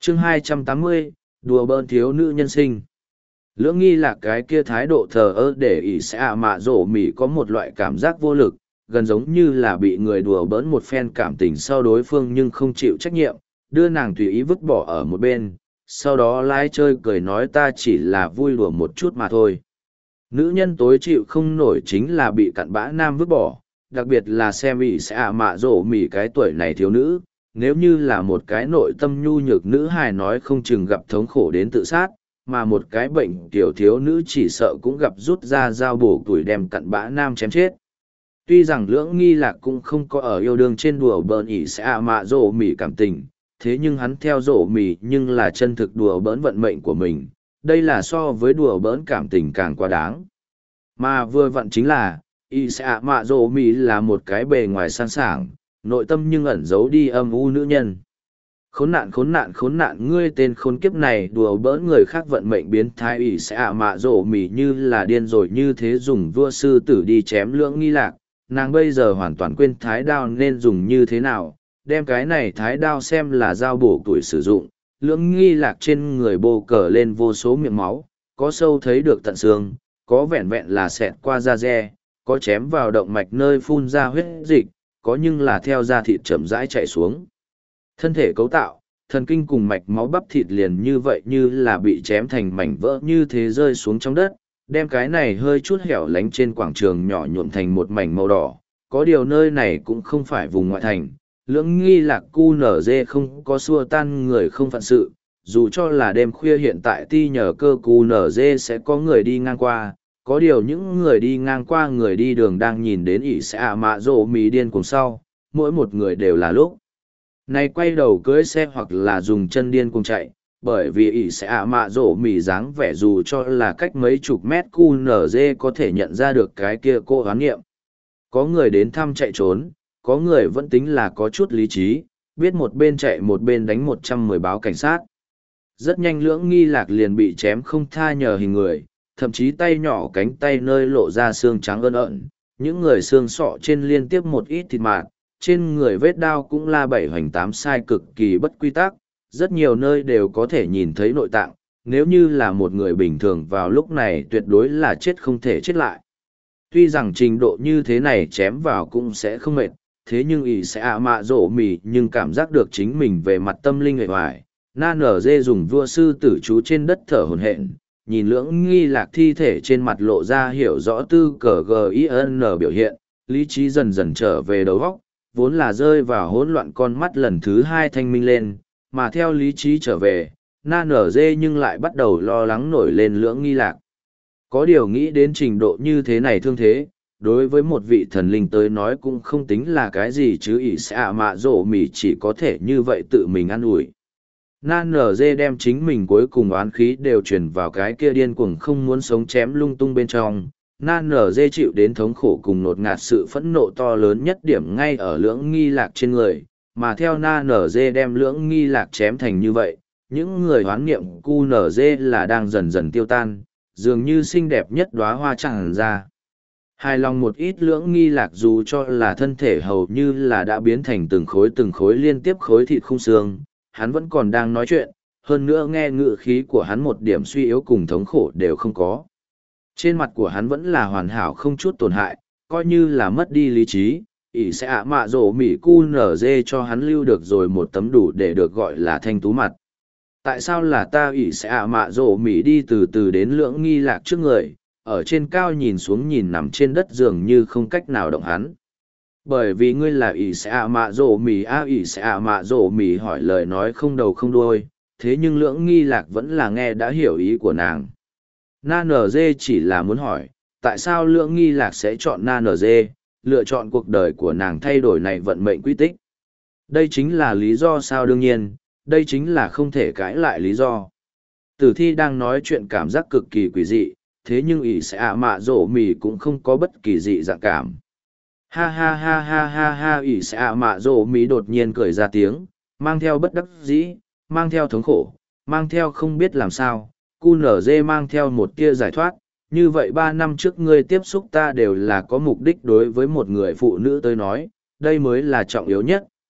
Chương 280, đùa bỡn thiếu nữ nhân sinh. Lưỡng nghi là cái kia thái độ thờ ơ để ỷ sẽ ạ mạ rổ mỉ có một loại cảm giác vô lực, gần giống như là bị người đùa bỡn một phen cảm tình sau đối phương nhưng không chịu trách nhiệm, đưa nàng tùy ý vứt bỏ ở một bên, sau đó lái chơi cười nói ta chỉ là vui đùa một chút mà thôi. Nữ nhân tối chịu không nổi chính là bị cặn bã nam vứt bỏ, đặc biệt là xem ỷ sẽ ạ mạ rổ mỉ cái tuổi này thiếu nữ, nếu như là một cái nội tâm nhu nhược nữ hài nói không chừng gặp thống khổ đến tự sát, mà một cái bệnh tiểu thiếu nữ chỉ sợ cũng gặp rút ra dao bổ tuổi đem cặn bã nam chém chết. Tuy rằng lưỡng nghi lạc cũng không có ở yêu đương trên đùa bỡn ỷ sẽ ạ mạ rổ mỉ cảm tình, thế nhưng hắn theo rổ mỉ nhưng là chân thực đùa bỡn vận mệnh của mình, đây là so với đùa bỡn cảm tình càng quá đáng. Mà vừa vặn chính là, ỷ sẽ ạ mạ rổ mỉ là một cái bề ngoài sang sảng, nội tâm nhưng ẩn giấu đi âm u nữ nhân. Khốn nạn ngươi tên khốn kiếp này đùa bỡn người khác vận mệnh biến thái ỷ sẽ ạ mạ rổ mỉ như là điên rồi như thế dùng vua sư tử đi chém lưỡng nghi lạc, nàng bây giờ hoàn toàn quên thái đao nên dùng như thế nào, đem cái này thái đao xem là dao bổ tuổi sử dụng, lưỡng nghi lạc trên người bô cờ lên vô số miệng máu, có sâu thấy được tận xương, có vẹn vẹn là xẹt qua da re, có chém vào động mạch nơi phun ra huyết dịch, có nhưng là theo da thịt chậm rãi chạy xuống. Thân thể cấu tạo, thần kinh cùng mạch máu bắp thịt liền như vậy như là bị chém thành mảnh vỡ như thế rơi xuống trong đất, đem cái này hơi chút hẻo lánh trên quảng trường nhỏ nhuộm thành một mảnh màu đỏ. Có điều nơi này cũng không phải vùng ngoại thành, lưỡng nghi lạc cu nở dê không có xua tan người không phận sự, dù cho là đêm khuya hiện tại ti nhờ cơ cu nở dê sẽ có người đi ngang qua, có điều những người đi ngang qua người đi đường đang nhìn đến ỷ sẽ ạ mạ rộ mì điên cùng sau, mỗi một người đều là lúc này quay đầu cưới xe hoặc là dùng chân điên cùng chạy, bởi vì ỷ sẽ ạ mạ rộ mì dáng vẻ dù cho là cách mấy chục mét cu nở dê có thể nhận ra được cái kia cô hoán nghiệm. Có người đến thăm chạy trốn, có người vẫn tính là có chút lý trí, biết một bên chạy một bên đánh 110 báo cảnh sát. Rất nhanh lưỡng nghi lạc liền bị chém không tha nhờ hình người, thậm chí tay nhỏ cánh tay nơi lộ ra xương trắng ơn ợn, những người xương sọ trên liên tiếp một ít thịt mạt, trên người vết đao cũng là 7/8 sai cực kỳ bất quy tắc, rất nhiều nơi đều có thể nhìn thấy nội tạng, nếu như là một người bình thường vào lúc này tuyệt đối là chết không thể chết lại. Tuy rằng trình độ như thế này chém vào cũng sẽ không mệt, thế nhưng ỷ sẽ ạ mạ rổ mì nhưng cảm giác được chính mình về mặt tâm linh hề hoài, na nở dê dùng vua sư tử chú trên đất thở hổn hển, nhìn lưỡng nghi lạc thi thể trên mặt lộ ra hiểu rõ tư cờ gin biểu hiện, lý trí dần dần trở về đầu óc, vốn là rơi vào hỗn loạn con mắt lần thứ hai thanh minh lên, mà theo lý trí trở về, na nở dê nhưng lại bắt đầu lo lắng nổi lên lưỡng nghi lạc. Có điều nghĩ đến trình độ như thế này thương thế, đối với một vị thần linh tới nói cũng không tính là cái gì chứ ỷ sẽ ạ mạ rổ mỉ chỉ có thể như vậy tự mình ăn ủi. Na nở dê đem chính mình cuối cùng oán khí đều chuyển vào cái kia điên cuồng không muốn sống chém lung tung bên trong. Na nở dê chịu đến thống khổ cùng nột ngạt sự phẫn nộ to lớn nhất điểm ngay ở lưỡng nghi lạc trên người, mà theo na nở dê đem lưỡng nghi lạc chém thành như vậy, những người hoán niệm cu nở dê là đang dần dần tiêu tan, dường như xinh đẹp nhất đóa hoa tràn ra. Hài lòng một ít lưỡng nghi lạc dù cho là thân thể hầu như là đã biến thành từng khối liên tiếp khối thịt khung xương, hắn vẫn còn đang nói chuyện, hơn nữa nghe ngự khí của hắn một điểm suy yếu cùng thống khổ đều không có. Trên mặt của hắn vẫn là hoàn hảo không chút tổn hại, coi như là mất đi lý trí, ỷ sẽ ạ mạ rổ mỉ cu nở dê cho hắn lưu được rồi một tấm đủ để được gọi là thanh tú mặt. Tại sao là ta ỷ sẽ ạ mạ rổ mỉ đi từ từ đến lưỡng nghi lạc trước người, ở trên cao nhìn xuống nhìn nằm trên đất dường như không cách nào động hắn. Bởi vì ngươi là ỷ sẽ ạ mạ rổ mỉ ỷ sẽ ạ mạ rổ mỉ hỏi lời nói không đầu không đuôi, thế nhưng lưỡng nghi lạc vẫn là nghe đã hiểu ý của nàng. Na nở dê chỉ là muốn hỏi, tại sao lưỡng nghi lạc sẽ chọn na nở dê, lựa chọn cuộc đời của nàng thay đổi này vận mệnh quy tích. Đây chính là lý do sao đương nhiên, đây chính là không thể cãi lại lý do. Tử thi đang nói chuyện cảm giác cực kỳ quỷ dị, thế nhưng ỷ sẽ ạ mạ rổ mỉ cũng không có bất kỳ dị dạng cảm. Ha ha ha ha ha ha ỷ sẽ ạ mạ rổ mỉ đột nhiên cười ra tiếng, mang theo bất đắc dĩ, mang theo thống khổ, mang theo không biết làm sao, cu nở dê mang theo một tia giải thoát. Như vậy 3 năm trước ngươi tiếp xúc ta đều là có mục đích đối với một người phụ nữ tới nói, đây mới là trọng yếu nhất,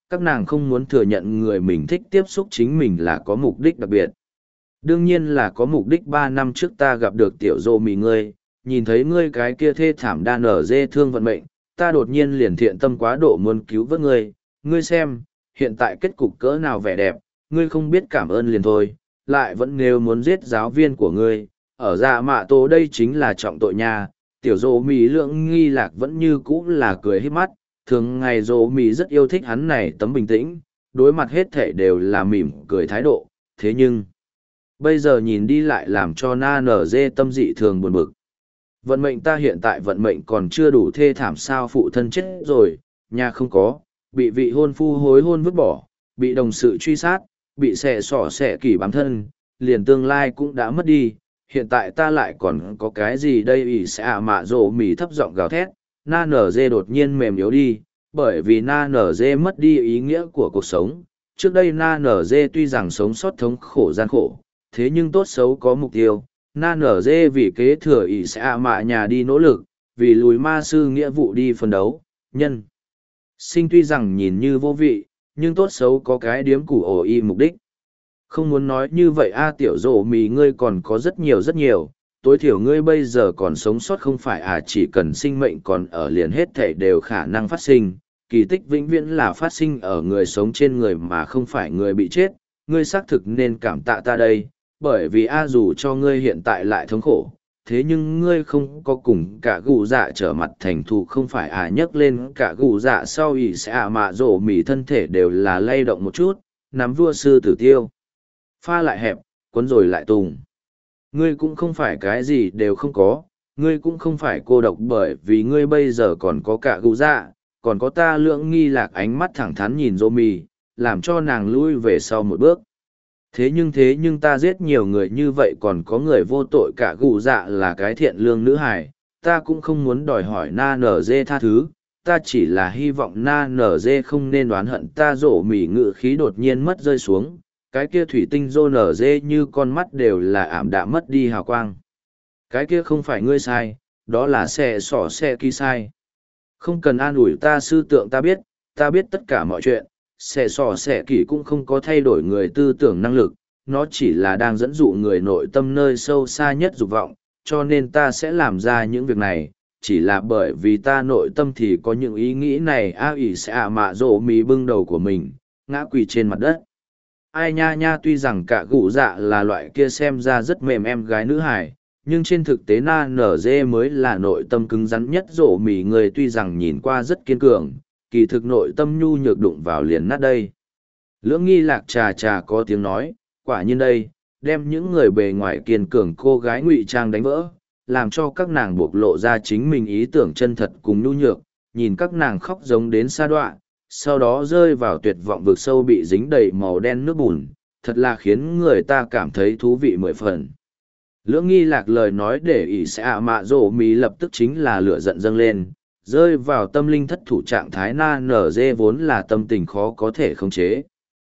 các nàng không muốn thừa nhận người mình thích tiếp xúc chính mình là có mục đích đặc biệt. Đương nhiên là có mục đích 3 năm trước ta gặp được tiểu dô mì ngươi, nhìn thấy ngươi cái kia thê thảm đan ở dê thương vận mệnh, ta đột nhiên liền thiện tâm quá độ muốn cứu vớt ngươi, ngươi xem, hiện tại kết cục cỡ nào vẻ đẹp, ngươi không biết cảm ơn liền thôi, lại vẫn nếu muốn giết giáo viên của ngươi, ở dạ mạ tổ đây chính là trọng tội nha. Tiểu dô mì lượng nghi lạc vẫn như cũ là cười hít mắt, thường ngày dô mì rất yêu thích hắn này tấm bình tĩnh, đối mặt hết thể đều là mỉm cười thái độ, thế nhưng bây giờ nhìn đi lại làm cho na nở dê tâm dị thường buồn bực. Vận mệnh ta hiện tại vận mệnh còn chưa đủ thê thảm sao, phụ thân chết rồi, nhà không có, bị vị hôn phu hối hôn vứt bỏ, bị đồng sự truy sát, bị xẻ xỏ xẻ kỷ bám thân, liền tương lai cũng đã mất đi. Hiện tại ta lại còn có cái gì đây? Ỷ sẽ mạ rộ mỉ thấp giọng gào thét, na nở dê đột nhiên mềm yếu đi, bởi vì na nở dê mất đi ý nghĩa của cuộc sống. Trước đây na nở dê tuy rằng sống sót thống khổ gian khổ, thế nhưng tốt xấu có mục tiêu. Na nở dê vì kế thừa ỷ sẽ mạ nhà đi nỗ lực, vì lùi ma sư nghĩa vụ đi phân đấu, nhân sinh tuy rằng nhìn như vô vị, nhưng tốt xấu có cái điếm củ ổ y mục đích. Không muốn nói như vậy tiểu rổ mì ngươi còn có rất nhiều, tối thiểu ngươi bây giờ còn sống sót không phải chỉ cần sinh mệnh còn ở liền hết thể đều khả năng phát sinh, kỳ tích vĩnh viễn là phát sinh ở người sống trên người mà không phải người bị chết, ngươi xác thực nên cảm tạ ta đây, bởi vì dù cho ngươi hiện tại lại thống khổ, thế nhưng ngươi không có cùng cả gù dạ trở mặt thành thù, không phải nhấc lên cả gù dạ sau ỷ sẽ mạ rổ mì thân thể đều là lay động một chút, nắm vua sư tử tiêu. Pha lại hẹp, cuốn rồi lại tùng. Ngươi cũng không phải cái gì đều không có, ngươi cũng không phải cô độc bởi vì ngươi bây giờ còn có cả gù dạ, còn có ta. Lưỡng nghi lạc ánh mắt thẳng thắn nhìn rô mì, làm cho nàng lui về sau một bước. Thế nhưng ta giết nhiều người như vậy còn có người vô tội, cả gù dạ là cái thiện lương nữ hài, ta cũng không muốn đòi hỏi na nở dê tha thứ, ta chỉ là hy vọng na nở dê không nên đoán hận ta. Rổ mỉ ngự khí đột nhiên mất rơi xuống, cái kia thủy tinh rô nở dê như con mắt đều là ảm đạm mất đi hào quang. Cái kia không phải ngươi sai, đó là xe sỏ xe kỳ sai. Không cần an ủi ta sư tượng, ta biết tất cả mọi chuyện. Xe sỏ xe kỳ cũng không có thay đổi người tư tưởng năng lực, nó chỉ là đang dẫn dụ người nội tâm nơi sâu xa nhất dục vọng, cho nên ta sẽ làm ra những việc này, chỉ là bởi vì ta nội tâm thì có những ý nghĩ này. Ỷ sẽ mạ rộ mì bưng đầu của mình, ngã quỳ trên mặt đất. Ai nha, tuy rằng cả gù dạ là loại kia xem ra rất mềm em gái nữ hải, nhưng trên thực tế na nở dê mới là nội tâm cứng rắn nhất. Rổ mỉ người tuy rằng nhìn qua rất kiên cường, kỳ thực nội tâm nhu nhược đụng vào liền nát đây. Lưỡng nghi lạc trà có tiếng nói, quả nhiên đây, đem những người bề ngoài kiên cường cô gái ngụy trang đánh vỡ, làm cho các nàng bộc lộ ra chính mình ý tưởng chân thật cùng nhu nhược, nhìn các nàng khóc giống đến sa đoạn, sau đó rơi vào tuyệt vọng vực sâu bị dính đầy màu đen nước bùn, thật là khiến người ta cảm thấy thú vị mười phần. Lưỡng nghi lạc lời nói để ỷ sẽ mạ rổ mì lập tức chính là lửa giận dâng lên, rơi vào tâm linh thất thủ trạng thái. Na nở dê vốn là tâm tình khó có thể khống chế.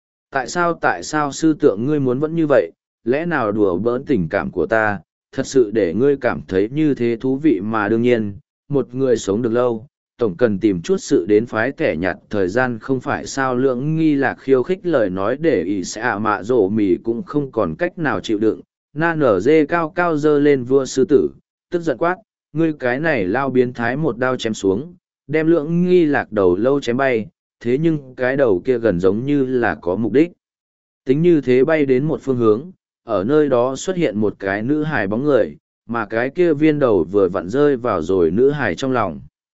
Tại sao sư tượng ngươi muốn vẫn như vậy, lẽ nào đùa bỡn tình cảm của ta, thật sự để ngươi cảm thấy như thế thú vị mà. Đương nhiên, một người sống được lâu, tổng cần tìm chút sự đến phái tẻ nhạt thời gian không phải sao. Lưỡng nghi lạc khiêu khích lời nói để ỷ sẽ mạ rổ mì cũng không còn cách nào chịu đựng. Na nở dê cao cao dơ lên vua sư tử, tức giận quát, ngươi cái này lao biến thái, một đao chém xuống, đem lưỡng nghi lạc đầu lâu chém bay, thế nhưng cái đầu kia gần giống như là có mục đích. Tính như thế bay đến một phương hướng, ở nơi đó xuất hiện một cái nữ hài bóng người, mà cái kia viên đầu vừa vặn rơi vào rồi nữ hài trong lòng.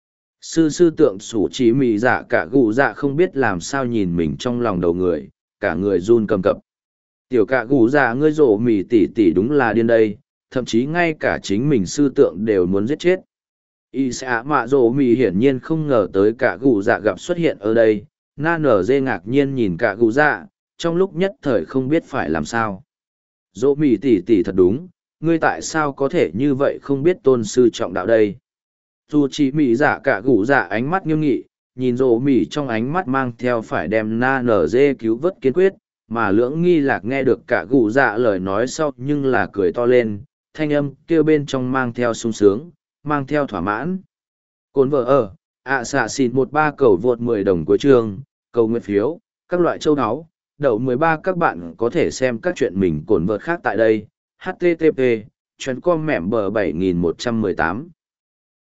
Sư tượng sủ chỉ mì dạ cả gù dạ không biết làm sao nhìn mình trong lòng đầu người, cả người run cầm cập. Tiểu cả gù dạ ngươi rổ mì tỉ đúng là điên đây, thậm chí ngay cả chính mình sư tượng đều muốn giết chết. Y sẽ mạ rổ mì hiển nhiên không ngờ tới cả gù dạ gặp xuất hiện ở đây. Na nở dê ngạc nhiên nhìn cả gù dạ, trong lúc nhất thời không biết phải làm sao. Rổ mì tỉ thật đúng, ngươi tại sao có thể như vậy không biết tôn sư trọng đạo đây. Dù chỉ mì dạ cả gù dạ ánh mắt nghiêm nghị, nhìn rổ mì trong ánh mắt mang theo phải đem na nở dê cứu vớt kiên quyết, mà lưỡng nghi lạc nghe được cả gù dạ lời nói sau nhưng là cười to lên, thanh âm kêu bên trong mang theo sung sướng, mang theo thỏa mãn. Cồn vợ ở, xạ xịt 13 cầu vượt 10 đồng cuối chương, cầu nguyện phiếu, các loại châu áo. Đậu 13 các bạn có thể xem các chuyện mình cồn vợt khác tại đây. http chuyện com mẻm bờ 7118